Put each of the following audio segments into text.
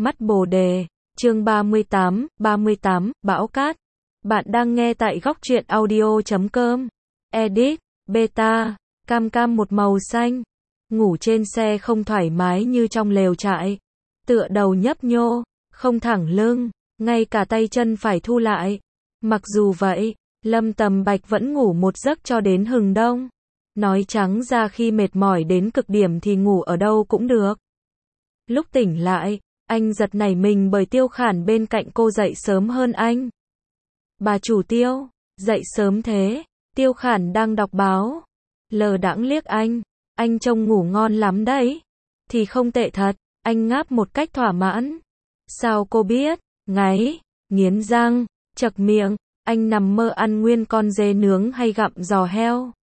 Mắt Bồ Đề, chương 38, Bão Cát. Bạn đang nghe tại góc truyện audio.com. Edit, beta, cam cam một màu xanh. Ngủ trên xe không thoải mái như trong lều trại. Tựa đầu nhấp nhô, không thẳng lưng, ngay cả tay chân phải thu lại. Mặc dù vậy, Lâm Tầm Bạch vẫn ngủ một giấc cho đến hừng đông. Nói trắng ra khi mệt mỏi đến cực điểm thì ngủ ở đâu cũng được. Lúc tỉnh lại, anh giật nảy mình bởi Tiêu Khản bên cạnh cô dậy sớm hơn anh. Bà chủ Tiêu, dậy sớm thế? Tiêu Khản đang đọc báo. Lờ đãng liếc anh trông ngủ ngon lắm đấy. Thì không tệ thật, anh ngáp một cách thỏa mãn. Sao cô biết? Ngáy, nghiến răng, chậc miệng, anh nằm mơ ăn nguyên con dê nướng hay gặm giò heo.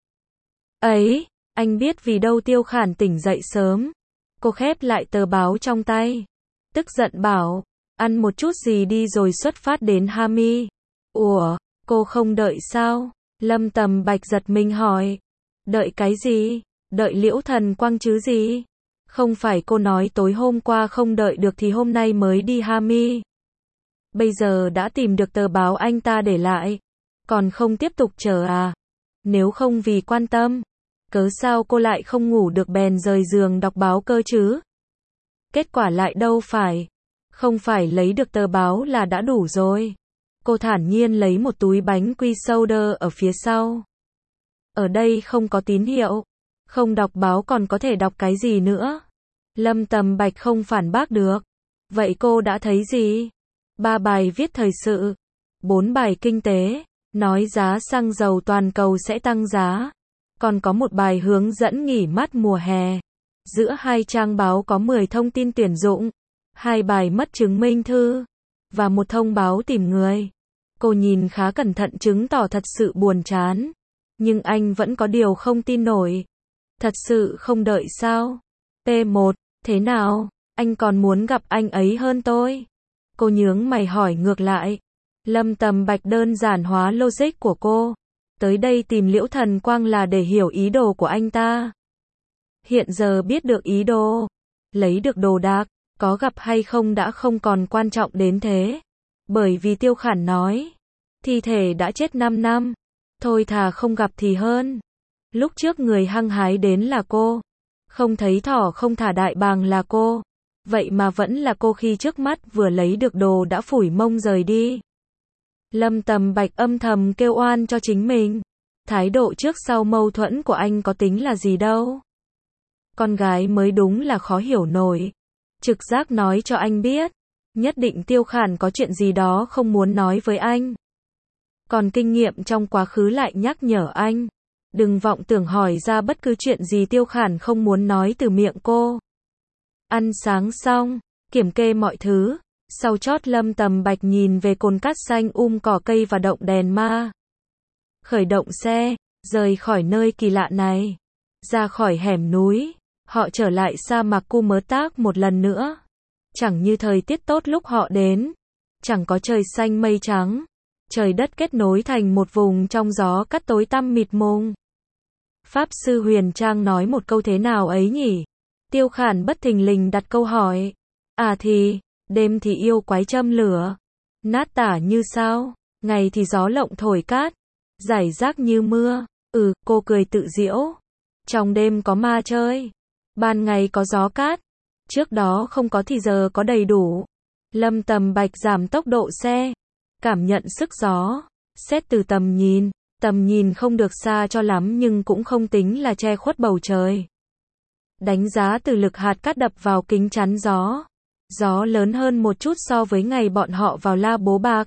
Ấy, anh biết vì đâu Tiêu Khản tỉnh dậy sớm. Cô khép lại tờ báo trong tay. Tức giận bảo, ăn một chút gì đi rồi xuất phát đến Hami. Ủa, cô không đợi sao? Lâm Tầm Bạch giật mình hỏi. Đợi cái gì? Đợi Liễu Thần Quang chứ gì? Không phải cô nói tối hôm qua không đợi được thì hôm nay mới đi Hami. Bây giờ đã tìm được tờ báo anh ta để lại. Còn không tiếp tục chờ à? Nếu không vì quan tâm, cớ sao cô lại không ngủ được bèn rời giường đọc báo cơ chứ? Kết quả lại đâu phải. Không phải lấy được tờ báo là đã đủ rồi. Cô thản nhiên lấy một túi bánh quy soda ở phía sau. Ở đây không có tín hiệu. Không đọc báo còn có thể đọc cái gì nữa? Lâm Tầm Bạch không phản bác được. Vậy cô đã thấy gì? 3 bài viết thời sự. 4 bài kinh tế. Nói giá xăng dầu toàn cầu sẽ tăng giá. Còn có một bài hướng dẫn nghỉ mát mùa hè. Giữa 2 trang báo có 10 thông tin tuyển dụng. 2 bài mất chứng minh thư. Và một thông báo tìm người. Cô nhìn khá cẩn thận chứng tỏ thật sự buồn chán. Nhưng anh vẫn có điều không tin nổi. Thật sự không đợi sao? P1, thế nào? Anh còn muốn gặp anh ấy hơn tôi? Cô nhướng mày hỏi ngược lại. Lâm Tầm Bạch đơn giản hóa logic của cô. Tới đây tìm Liễu Thần Quang là để hiểu ý đồ của anh ta. Hiện giờ biết được ý đồ, lấy được đồ đạc, có gặp hay không đã không còn quan trọng đến thế. Bởi vì Tiêu Khản nói, thi thể đã chết 5 năm, thôi thà không gặp thì hơn. Lúc trước người hăng hái đến là cô, không thấy thỏ không thả đại bàng là cô. Vậy mà vẫn là cô khi trước mắt vừa lấy được đồ đã phủi mông rời đi. Lâm Tầm Bạch âm thầm kêu oan cho chính mình. Thái độ trước sau mâu thuẫn của anh có tính là gì đâu. Con gái mới đúng là khó hiểu nổi. Trực giác nói cho anh biết. Nhất định Tiêu Khản có chuyện gì đó không muốn nói với anh. Còn kinh nghiệm trong quá khứ lại nhắc nhở anh. Đừng vọng tưởng hỏi ra bất cứ chuyện gì Tiêu Khản không muốn nói từ miệng cô. Ăn sáng xong, kiểm kê mọi thứ. Sau chót Lâm Tầm Bạch nhìn về cồn cát xanh cỏ cây và động đèn ma. Khởi động xe, rời khỏi nơi kỳ lạ này. Ra khỏi hẻm núi, họ trở lại sa mạc Kummertak một lần nữa. Chẳng như thời tiết tốt lúc họ đến. Chẳng có trời xanh mây trắng. Trời đất kết nối thành một vùng trong gió cát tối tăm mịt mùng. Pháp sư Huyền Trang nói một câu thế nào ấy nhỉ? Tiêu Khản bất thình lình đặt câu hỏi. À thì, đêm thì yêu quái châm lửa. Nát tả như sao? Ngày thì gió lộng thổi cát. Rải rác như mưa. Cô cười tự giễu. Trong đêm có ma chơi. Ban ngày có gió cát. Trước đó không có thì giờ có đầy đủ. Lâm Tầm Bạch giảm tốc độ xe. Cảm nhận sức gió. Xét từ tầm nhìn. Tầm nhìn không được xa cho lắm nhưng cũng không tính là che khuất bầu trời. Đánh giá từ lực hạt cát đập vào kính chắn gió. Gió lớn hơn một chút so với ngày bọn họ vào La Bố Bạc.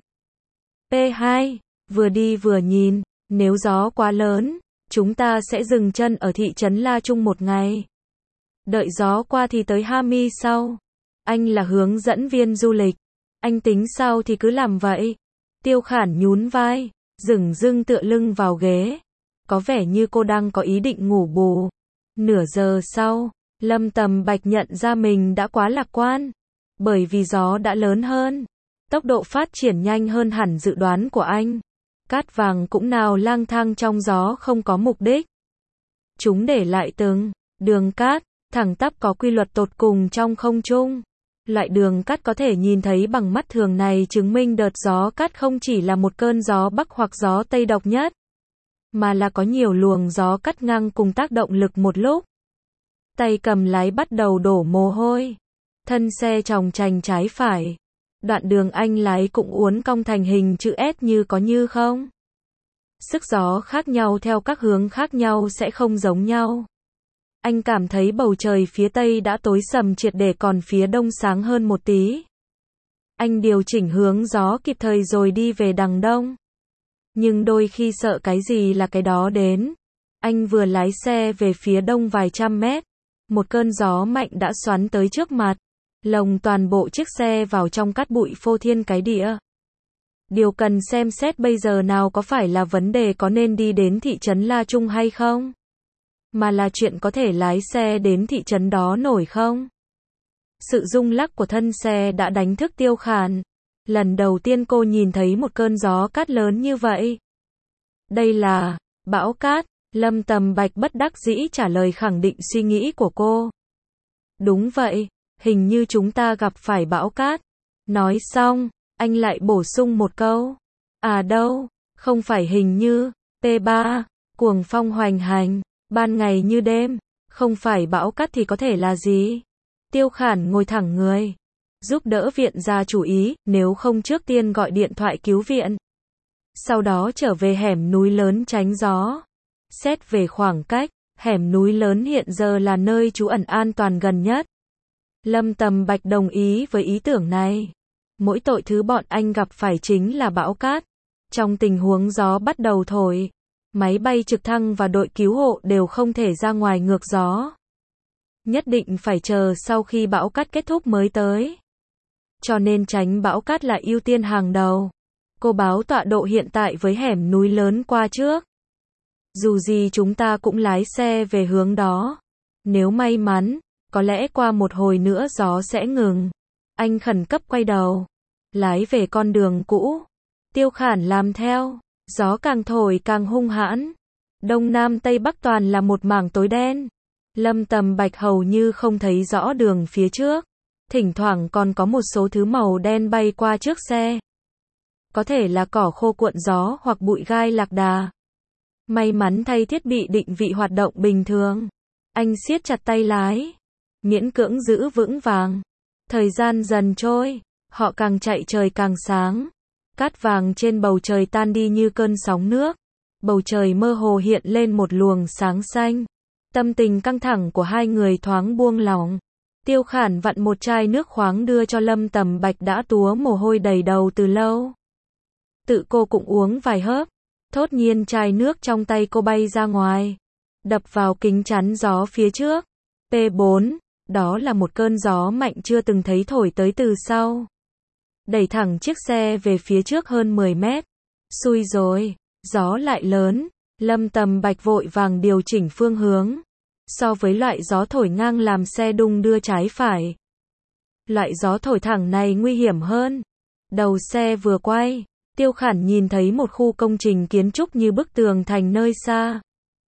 P2, vừa đi vừa nhìn, nếu gió quá lớn, chúng ta sẽ dừng chân ở thị trấn La Trung một ngày. Đợi gió qua thì tới Hami sau. Anh là hướng dẫn viên du lịch. Anh tính sao thì cứ làm vậy. Tiêu Khản nhún vai, dửng dưng tựa lưng vào ghế. Có vẻ như cô đang có ý định ngủ bù. Nửa giờ sau, Lâm Tầm Bạch nhận ra mình đã quá lạc quan. Bởi vì gió đã lớn hơn. Tốc độ phát triển nhanh hơn hẳn dự đoán của anh. Cát vàng cũng nào lang thang trong gió không có mục đích. Chúng để lại từng đường cát, thẳng tắp có quy luật tột cùng trong không trung. Loại đường cát có thể nhìn thấy bằng mắt thường này chứng minh đợt gió cát không chỉ là một cơn gió bắc hoặc gió tây độc nhất, mà là có nhiều luồng gió cắt ngang cùng tác động lực một lúc. Tay cầm lái bắt đầu đổ mồ hôi. Thân xe chòng chành trái phải. Đoạn đường anh lái cũng uốn cong thành hình chữ S như có như không. Sức gió khác nhau theo các hướng khác nhau sẽ không giống nhau. Anh cảm thấy bầu trời phía tây đã tối sầm triệt để còn phía đông sáng hơn một tí. Anh điều chỉnh hướng gió kịp thời rồi đi về đằng đông. Nhưng đôi khi sợ cái gì là cái đó đến. Anh vừa lái xe về phía đông vài trăm mét. Một cơn gió mạnh đã xoắn tới trước mặt. Lồng toàn bộ chiếc xe vào trong cát bụi phô thiên cái địa. Điều cần xem xét bây giờ nào có phải là vấn đề có nên đi đến thị trấn La Trung hay không? Mà là chuyện có thể lái xe đến thị trấn đó nổi không? Sự rung lắc của thân xe đã đánh thức Tiêu Khản. Lần đầu tiên cô nhìn thấy một cơn gió cát lớn như vậy. Đây là bão cát. Lâm Tầm Bạch bất đắc dĩ trả lời khẳng định suy nghĩ của cô. Đúng vậy, hình như chúng ta gặp phải bão cát. Nói xong, anh lại bổ sung một câu. À đâu, không phải hình như, P3, cuồng phong hoành hành, ban ngày như đêm, không phải bão cát thì có thể là gì? Tiêu Khản ngồi thẳng người. Giúp đỡ viện ra chủ ý, nếu không trước tiên gọi điện thoại cứu viện. Sau đó trở về hẻm núi lớn tránh gió. Xét về khoảng cách, hẻm núi lớn hiện giờ là nơi trú ẩn an toàn gần nhất. Lâm Tầm Bạch đồng ý với ý tưởng này. Mỗi tội thứ bọn anh gặp phải chính là bão cát. Trong tình huống gió bắt đầu thổi, máy bay trực thăng và đội cứu hộ đều không thể ra ngoài ngược gió. Nhất định phải chờ sau khi bão cát kết thúc mới tới. Cho nên tránh bão cát là ưu tiên hàng đầu. Cô báo tọa độ hiện tại với hẻm núi lớn qua trước. Dù gì chúng ta cũng lái xe về hướng đó. Nếu may mắn, có lẽ qua một hồi nữa gió sẽ ngừng. Anh khẩn cấp quay đầu. Lái về con đường cũ. Tiêu Khản làm theo. Gió càng thổi càng hung hãn. Đông Nam Tây Bắc toàn là một mảng tối đen. Lâm Tầm Bạch hầu như không thấy rõ đường phía trước. Thỉnh thoảng còn có một số thứ màu đen bay qua trước xe. Có thể là cỏ khô cuộn gió hoặc bụi gai lạc đà. May mắn thay thiết bị định vị hoạt động bình thường. Anh siết chặt tay lái. Miễn cưỡng giữ vững vàng. Thời gian dần trôi. Họ càng chạy trời càng sáng. Cát vàng trên bầu trời tan đi như cơn sóng nước. Bầu trời mơ hồ hiện lên một luồng sáng xanh. Tâm tình căng thẳng của hai người thoáng buông lỏng. Tiêu Khản vặn một chai nước khoáng đưa cho Lâm Tầm Bạch đã túa mồ hôi đầy đầu từ lâu. Tự cô cũng uống vài hớp. Thốt nhiên chai nước trong tay cô bay ra ngoài. Đập vào kính chắn gió phía trước. P4, đó là một cơn gió mạnh chưa từng thấy thổi tới từ sau. Đẩy thẳng chiếc xe về phía trước hơn 10 mét. Xui rồi, gió lại lớn. Lâm Tầm Bạch vội vàng điều chỉnh phương hướng. So với loại gió thổi ngang làm xe đung đưa trái phải. Loại gió thổi thẳng này nguy hiểm hơn. Đầu xe vừa quay, Tiêu Khản nhìn thấy một khu công trình kiến trúc như bức tường thành nơi xa.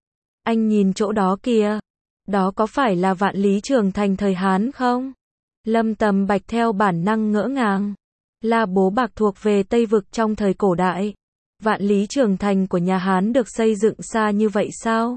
Anh nhìn chỗ đó kìa. Đó có phải là Vạn Lý Trường Thành thời Hán không? Lâm Tầm Bạch theo bản năng ngỡ ngàng. La Bố Bạc thuộc về Tây Vực trong thời cổ đại. Vạn Lý Trường Thành của nhà Hán được xây dựng xa như vậy sao?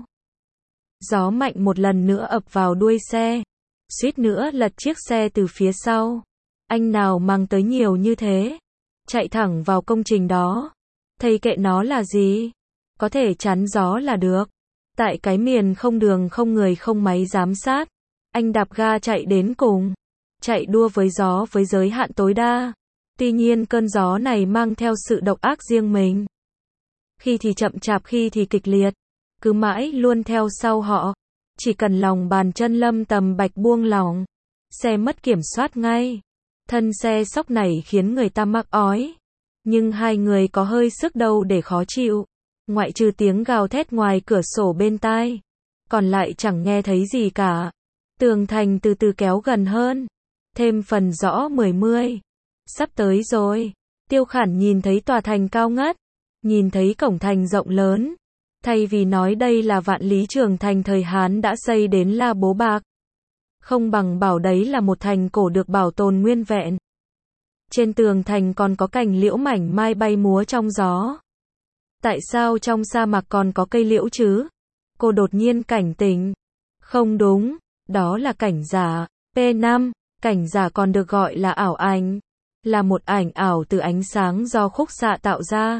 Gió mạnh một lần nữa ập vào đuôi xe. Suýt nữa lật chiếc xe từ phía sau. Anh nào mang tới nhiều như thế. Chạy thẳng vào công trình đó. Thầy kệ nó là gì? Có thể chắn gió là được. Tại cái miền không đường không người không máy giám sát. Anh đạp ga chạy đến cùng. Chạy đua với gió với giới hạn tối đa. Tuy nhiên cơn gió này mang theo sự độc ác riêng mình. Khi thì chậm chạp khi thì kịch liệt. Cứ mãi luôn theo sau họ. Chỉ cần lòng bàn chân Lâm Tầm Bạch buông lỏng. Xe mất kiểm soát ngay. Thân xe sóc nảy khiến người ta mắc ói. Nhưng hai người có hơi sức đâu để khó chịu. Ngoại trừ tiếng gào thét ngoài cửa sổ bên tai. Còn lại chẳng nghe thấy gì cả. Tường thành từ từ kéo gần hơn. Thêm phần rõ 10. Sắp tới rồi. Tiêu Khản nhìn thấy tòa thành cao ngất. Nhìn thấy cổng thành rộng lớn. Thay vì nói đây là Vạn Lý Trường Thành thời Hán đã xây đến La Bố Bạc. không bằng bảo đấy là một thành cổ được bảo tồn nguyên vẹn. Trên tường thành còn có cành liễu mảnh mai bay múa trong gió. Tại sao trong sa mạc còn có cây liễu chứ? Cô đột nhiên cảnh tỉnh. Không đúng, đó là cảnh giả. P5, cảnh giả còn được gọi là ảo ảnh. Là một ảnh ảo từ ánh sáng do khúc xạ tạo ra.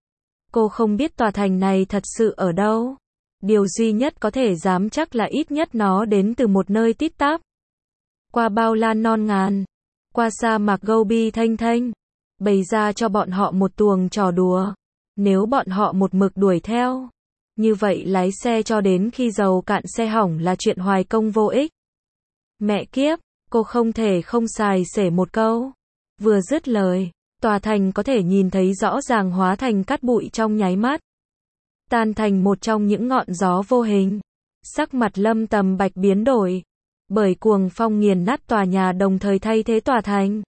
Cô không biết tòa thành này thật sự ở đâu. Điều duy nhất có thể dám chắc là ít nhất nó đến từ một nơi tít tắp. Qua bao la non ngàn. Qua sa mạc Gobi thanh thanh. Bày ra cho bọn họ một tuồng trò đùa. Nếu bọn họ một mực đuổi theo. Như vậy lái xe cho đến khi dầu cạn xe hỏng là chuyện hoài công vô ích. Mẹ kiếp, cô không thể không xài xể một câu. Vừa dứt lời, tòa thành có thể nhìn thấy rõ ràng hóa thành cát bụi trong nháy mắt. Tan thành một trong những ngọn gió vô hình. Sắc mặt Lâm Tầm Bạch biến đổi. Bởi cuồng phong nghiền nát tòa nhà đồng thời thay thế tòa thành.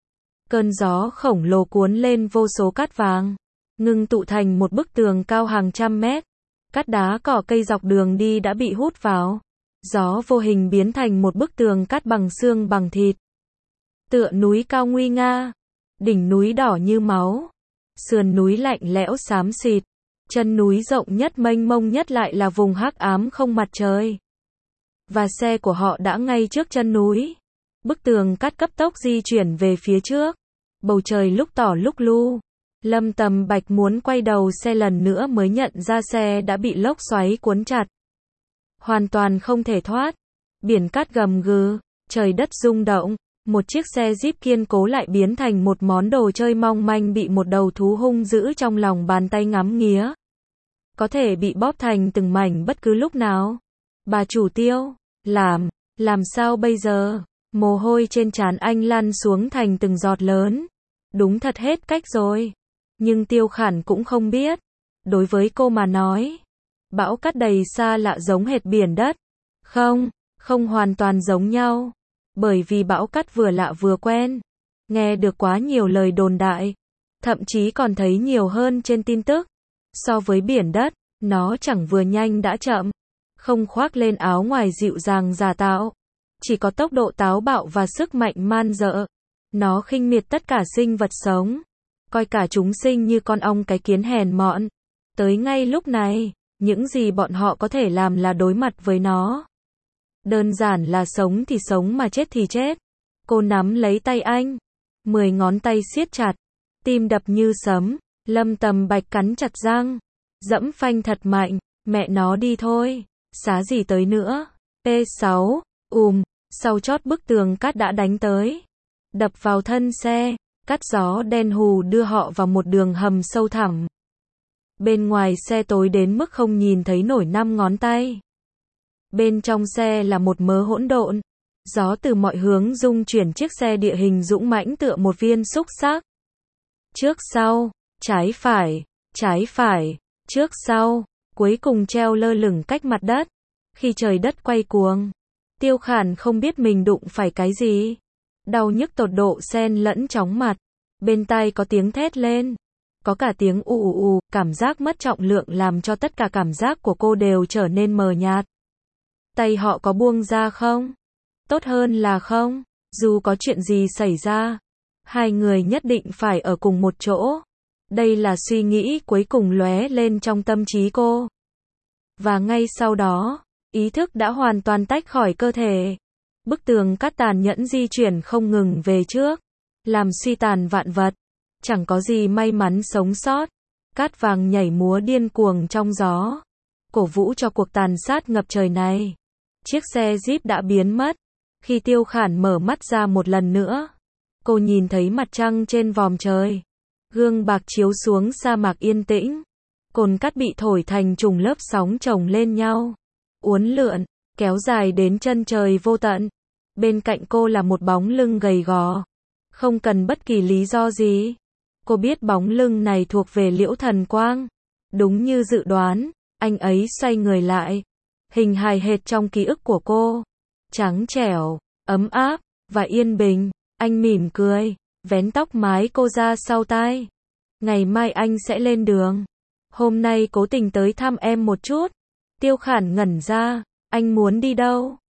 Cơn gió khổng lồ cuốn lên vô số cát vàng. Ngưng tụ thành một bức tường cao hàng trăm mét. Cát đá cỏ cây dọc đường đi đã bị hút vào. Gió vô hình biến thành một bức tường cát bằng xương bằng thịt. Tựa núi cao nguy nga. Đỉnh núi đỏ như máu. Sườn núi lạnh lẽo xám xịt. Chân núi rộng nhất mênh mông nhất lại là vùng hắc ám không mặt trời. Và xe của họ đã ngay trước chân núi. Bức tường cát cấp tốc di chuyển về phía trước. Bầu trời lúc tỏ lúc lu. Lâm Tầm Bạch muốn quay đầu xe lần nữa mới nhận ra xe đã bị lốc xoáy cuốn chặt. Hoàn toàn không thể thoát. Biển cát gầm gừ, trời đất rung động. Một chiếc xe Jeep kiên cố lại biến thành một món đồ chơi mong manh bị một đầu thú hung dữ trong lòng bàn tay ngắm nghía. Có thể bị bóp thành từng mảnh bất cứ lúc nào. Bà chủ Tiêu, làm sao bây giờ? Mồ hôi trên trán anh lăn xuống thành từng giọt lớn. Đúng thật hết cách rồi. Nhưng Tiêu Khản cũng không biết. Đối với cô mà nói, bão cát đầy xa lạ giống hệt biển đất. Không hoàn toàn giống nhau. Bởi vì bão cát vừa lạ vừa quen. Nghe được quá nhiều lời đồn đại. Thậm chí còn thấy nhiều hơn trên tin tức. So với biển đất, nó chẳng vừa nhanh đã chậm. Không khoác lên áo ngoài dịu dàng giả tạo. Chỉ có tốc độ táo bạo và sức mạnh man dợ. Nó khinh miệt tất cả sinh vật sống. Coi cả chúng sinh như con ong cái kiến hèn mọn. Tới ngay lúc này, những gì bọn họ có thể làm là đối mặt với nó. Đơn giản là sống thì sống mà chết thì chết. Cô nắm lấy tay anh. 10 ngón tay siết chặt. Tim đập như sấm. Lâm Tầm Bạch cắn chặt răng. Dẫm phanh thật mạnh. Mẹ nó đi thôi. Xá gì tới nữa. P6. Sau chót bức tường cát đã đánh tới. Đập vào thân xe. Cát gió đen hù đưa họ vào một đường hầm sâu thẳm. Bên ngoài xe tối đến mức không nhìn thấy nổi 5 ngón tay. Bên trong xe là một mớ hỗn độn. Gió từ mọi hướng rung chuyển chiếc xe địa hình dũng mãnh tựa một viên xúc xác. Trước sau, trái phải, trước sau, cuối cùng treo lơ lửng cách mặt đất. Khi trời đất quay cuồng, Tiêu Khản không biết mình đụng phải cái gì. Đau nhức tột độ xen lẫn chóng mặt. Bên tai có tiếng thét lên. Có cả tiếng ù, cảm giác mất trọng lượng làm cho tất cả cảm giác của cô đều trở nên mờ nhạt. Tay họ có buông ra không? Tốt hơn là không. Dù có chuyện gì xảy ra, hai người nhất định phải ở cùng một chỗ. Đây là suy nghĩ cuối cùng lóe lên trong tâm trí cô. Và ngay sau đó, ý thức đã hoàn toàn tách khỏi cơ thể. Bức tường cát tàn nhẫn di chuyển không ngừng về trước, làm suy tàn vạn vật. Chẳng có gì may mắn sống sót. Cát vàng nhảy múa điên cuồng trong gió, cổ vũ cho cuộc tàn sát ngập trời này. Chiếc xe Jeep đã biến mất. Khi Tiêu Khản mở mắt ra một lần nữa, cô nhìn thấy mặt trăng trên vòm trời. Gương bạc chiếu xuống sa mạc yên tĩnh. Cồn cát bị thổi thành trùng lớp sóng chồng lên nhau, uốn lượn, kéo dài đến chân trời vô tận. Bên cạnh cô là một bóng lưng gầy gò. Không cần bất kỳ lý do gì. Cô biết bóng lưng này thuộc về Liễu Thần Quang. Đúng như dự đoán, anh ấy xoay người lại. Hình hài hệt trong ký ức của cô. Trắng trẻo, ấm áp, và yên bình. Anh mỉm cười, vén tóc mái cô ra sau tai. Ngày mai anh sẽ lên đường. Hôm nay cố tình tới thăm em một chút. Tiêu Khản ngẩn ra. Anh muốn đi đâu?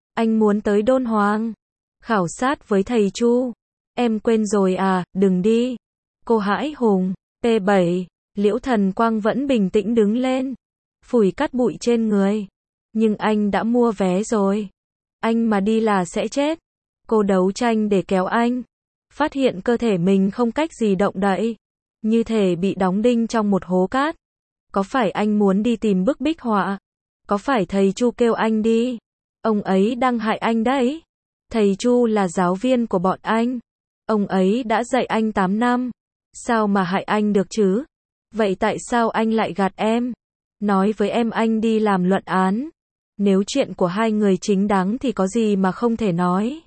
Anh muốn tới Đôn Hoàng. Khảo sát với thầy Chu. Em quên rồi à, đừng đi. Cô hãi hùng. P7. Liễu Thần Quang vẫn bình tĩnh đứng lên. Phủi cát bụi trên người. Nhưng anh đã mua vé rồi. Anh mà đi là sẽ chết. Cô đấu tranh để kéo anh. Phát hiện cơ thể mình không cách gì động đậy. Như thể bị đóng đinh trong một hố cát. Có phải anh muốn đi tìm bức bích họa? Có phải thầy Chu kêu anh đi? Ông ấy đang hại anh đấy. Thầy Chu là giáo viên của bọn anh. Ông ấy đã dạy anh 8 năm. Sao mà hại anh được chứ? Vậy tại sao anh lại gạt em? Nói với em anh đi làm luận án. Nếu chuyện của hai người chính đáng thì có gì mà không thể nói.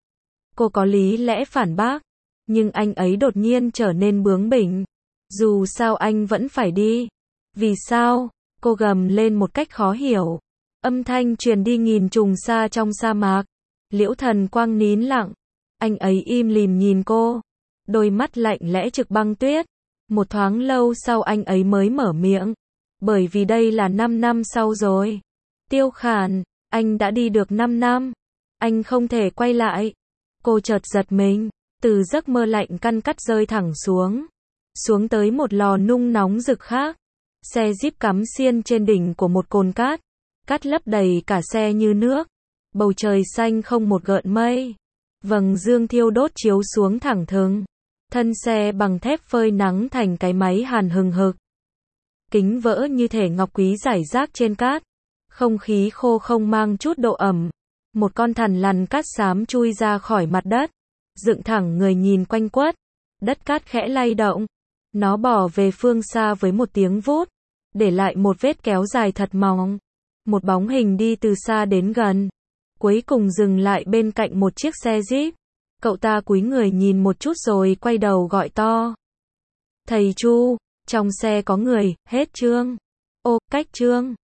Cô có lý lẽ phản bác. Nhưng anh ấy đột nhiên trở nên bướng bỉnh. Dù sao anh vẫn phải đi. Vì sao? Cô gầm lên một cách khó hiểu. Âm thanh truyền đi nghìn trùng xa trong sa mạc. Liễu Thần Quang nín lặng. Anh ấy im lìm nhìn cô. Đôi mắt lạnh lẽ trực băng tuyết. Một thoáng lâu sau anh ấy mới mở miệng. Bởi vì đây là 5 năm sau rồi. Tiêu Khản, anh đã đi được 5 năm. Anh không thể quay lại. Cô chợt giật mình. Từ giấc mơ lạnh căn cắt rơi thẳng xuống. Xuống tới một lò nung nóng rực khác. Xe Jeep cắm xiên trên đỉnh của một cồn cát. Cát lấp đầy cả xe như nước. Bầu trời xanh không một gợn mây. Vầng dương thiêu đốt chiếu xuống thẳng thừng. Thân xe bằng thép phơi nắng thành cái máy hàn hừng hực. Kính vỡ như thể ngọc quý rải rác trên cát. Không khí khô không mang chút độ ẩm. Một con thằn lằn cát xám chui ra khỏi mặt đất. Dựng thẳng người nhìn quanh quất. Đất cát khẽ lay động. Nó bỏ về phương xa với một tiếng vút. Để lại một vết kéo dài thật mỏng. Một bóng hình đi từ xa đến gần. Cuối cùng dừng lại bên cạnh một chiếc xe Jeep. Cậu ta cúi người nhìn một chút rồi quay đầu gọi to. Thầy Chu, trong xe có người, hết chương. Ô, cách chương.